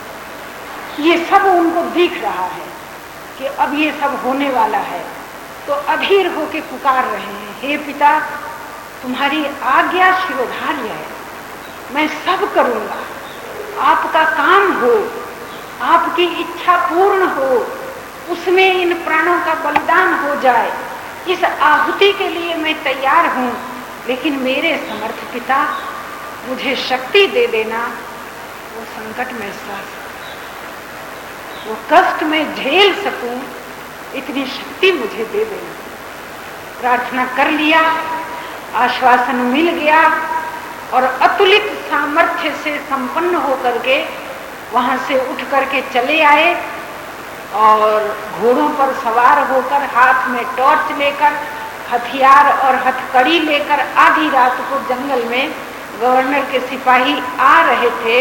ये सब उनको दिख रहा है कि अब ये सब होने वाला है, तो अधीर होके पुकार रहे हैं, हे पिता तुम्हारी आज्ञा शिरोधार्य है, मैं सब करूंगा, आपका काम हो, आपकी इच्छा पूर्ण हो, उसमें इन प्राणों का बलिदान हो जाए, इस आहुति के लिए मैं तैयार हूं, लेकिन मेरे समर्थ पिता मुझे शक्ति दे देना, वो संकट में सह सकूं, वो कष्ट में झेल सकूं, इतनी शक्ति मुझे दे देना। प्रार्थना कर लिया, आश्वासन मिल गया और अतुलित सामर्थ्य से संपन्न होकर के वहां से उठ करके चले आए और घोड़ों पर सवार होकर, हाथ में टॉर्च लेकर, हथियार और हथकड़ी लेकर आधी रात को जंगल में गवर्नर के सिपाही आ रहे थे।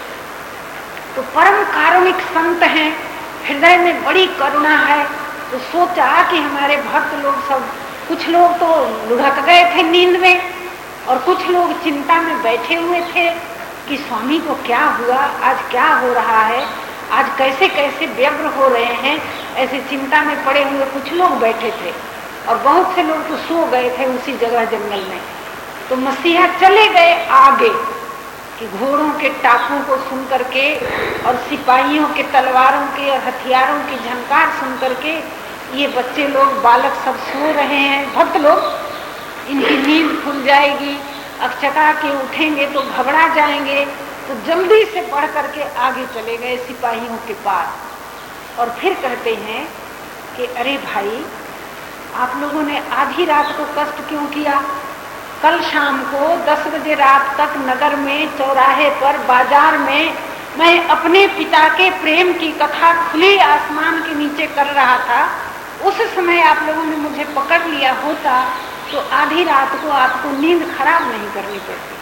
तो परम कारुणिक संत हैं, हृदय में बड़ी करुणा है, तो सोचा कि हमारे भक्त लोग सब, कुछ लोग तो लुढ़क गए थे नींद में और कुछ लोग चिंता में बैठे हुए थे कि स्वामी को क्या हुआ, आज क्या हो रहा है, आज कैसे कैसे व्यग्र हो रहे हैं, ऐसे चिंता में पड़े हुए कुछ लोग बैठे थे और बहुत से लोग तो सो गए थे उसी जगह जंगल में। तो मसीहा चले गए आगे कि घोड़ों के टापों को सुन करके और सिपाहियों के तलवारों के और हथियारों की झनकार सुन करके ये बच्चे लोग, बालक सब सो रहे हैं, भक्त लोग, इनकी नींद खुल जाएगी, अकचका के उठेंगे तो घबरा जाएंगे, तो जल्दी से बढ़ करके आगे चले गए सिपाहियों के पास। और फिर कहते हैं कि अरे भाई, आप लोगों ने आधी रात को कष्ट क्यों किया? कल शाम को दस बजे रात तक नगर में, चौराहे पर, बाजार में मैं अपने पिता के प्रेम की कथा खुले आसमान के नीचे कर रहा था, उस समय आप लोगों ने मुझे पकड़ लिया होता तो आधी रात को आपको नींद खराब नहीं करनी पड़ती।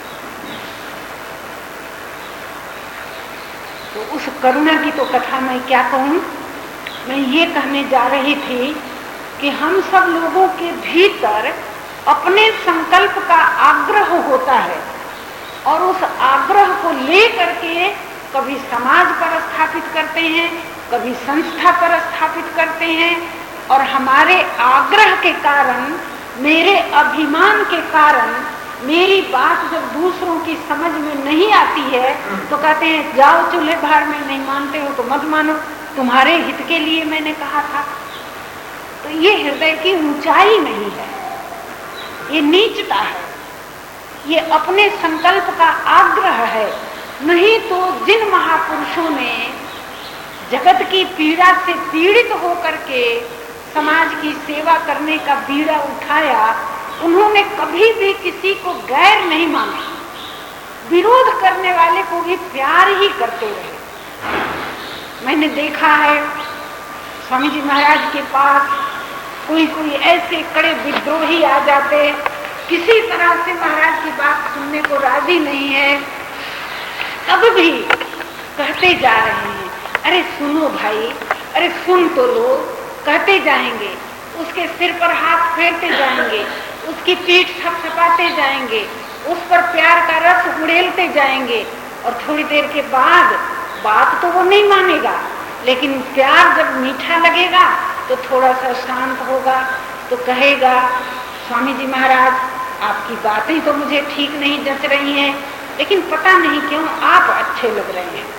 तो उस करुणा की तो कथा मैं क्या कहूँ। मैं ये कहने जा रही थी कि हम सब लोगों के भीतर अपने संकल्प का आग्रह होता है और उस आग्रह को ले करके कभी समाज पर स्थापित करते हैं, कभी संस्था पर स्थापित करते हैं, और हमारे आग्रह के कारण, मेरे अभिमान के कारण, मेरी बात जब दूसरों की समझ में नहीं आती है तो कहते हैं जाओ चूल्हे भाड़ में, नहीं मानते हो तो मत मानो, तुम्हारे हित के लिए मैंने कहा था। तो ये हृदय की ऊंचाई नहीं है, ये नीचता है, ये अपने संकल्प का आग्रह है। नहीं तो जिन महापुरुषों ने जगत की पीड़ा से पीड़ित होकर के समाज की सेवा करने का बीड़ा उठाया, उन्होंने कभी भी किसी को गैर नहीं माना, विरोध करने वाले को भी प्यार ही करते रहे। मैंने देखा है स्वामी जी महाराज के पास कोई कोई ऐसे कड़े विद्रोही आ जाते, किसी तरह से महाराज की बात सुनने को राजी नहीं है, तब भी कहते जा रहे हैं, अरे सुनो भाई, अरे सुन तो लो, कहते जाएंगे, उसके सिर पर हाथ फेरते जाएंगे, उसकी पीठ थपथपाते जाएंगे, उस पर प्यार का रस उड़ेलते जाएंगे, और थोड़ी देर के बाद बात तो वो नहीं मानेगा, लेकिन प्यार जब मीठा लगेगा तो थोड़ा सा शांत होगा, तो कहेगा स्वामी जी महाराज आपकी बातें तो मुझे ठीक नहीं जच रही हैं, लेकिन पता नहीं क्यों आप अच्छे लग रहे हैं,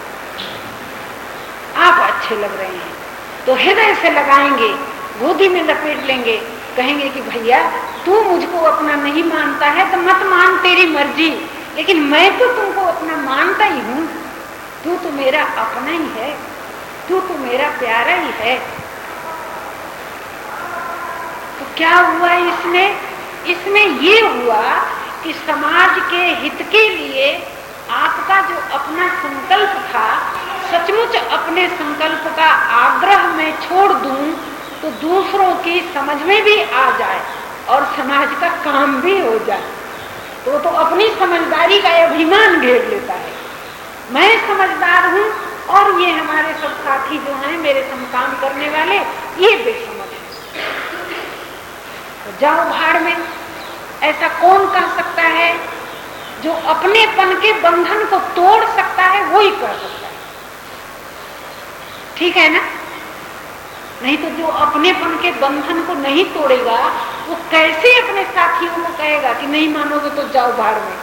आप अच्छे लग रहे हैं। तो हृदय से लगाएंगे, गोदी में लपेट लेंगे, कहेंगे कि भैया तू मुझको अपना नहीं मानता है तो मत मान, तेरी मर्जी, लेकिन मैं तो तुमको अपना मानता ही हूँ, तू तो मेरा अपना ही है, तू तो मेरा प्यारा ही है। तो क्या हुआ इसमें? इसमें ये हुआ कि समाज के हित के लिए आपका जो अपना संकल्प था, सचमुच अपने संकल्प का आग्रह मैं छोड़ दूं तो दूसरों की समझ में भी आ जाए और समाज का काम भी हो जाए। तो तो अपनी समझदारी का अभिमान घेर लेता है, मैं समझदार हूं और ये हमारे सब साथी जो हैं मेरे संग काम करने वाले ये बेसमझ है। तो जाओ भाड़ में। ऐसा कौन कर सकता है? जो अपनेपन के बंधन को तोड़ सकता है वो ही कर सकता है, ठीक है ना? नहीं तो जो अपनेपन के बंधन को नहीं तोड़ेगा वो कैसे अपने साथियों को कहेगा कि नहीं मानोगे तो जाओ भाड़ में।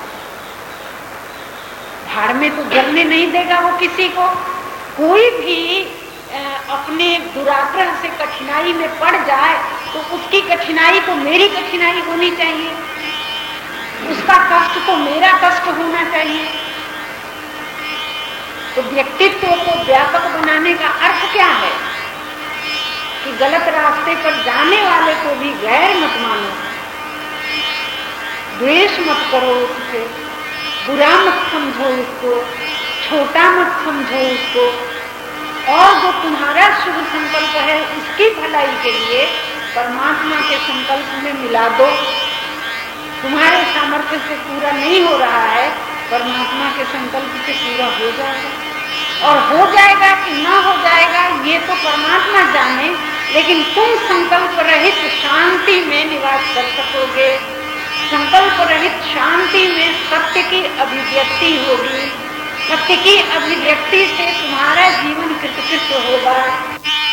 भाड़ में तो जलने नहीं देगा वो किसी को। कोई भी अपने दुराग्रह से कठिनाई में पड़ जाए तो उसकी कठिनाई तो मेरी कठिनाई होनी चाहिए, उसका कष्ट तो मेरा कष्ट होना चाहिए। तो व्यक्तित्व को व्यापक बनाने का अर्थ क्या है कि गलत रास्ते पर जाने वाले को भी गैर मत मानो, द्वेष मत करो उससे, बुरा मत समझो उसको, छोटा मत समझो उसको, और जो तुम्हारा शुभ संकल्प है उसकी भलाई के लिए परमात्मा के संकल्प में मिला दो। तुम्हारे सामर्थ्य से पूरा नहीं हो रहा है, परमात्मा के संकल्प से पूरा हो जाएगा। और हो जाएगा कि ना हो जाएगा ये तो परमात्मा जाने, लेकिन तुम संकल्प रहित शांति में निवास कर सकोगे। संकल्प रहित शांति में सत्य की अभिव्यक्ति होगी, सत्य की अभिव्यक्ति से तुम्हारा जीवन कृतकृत होगा।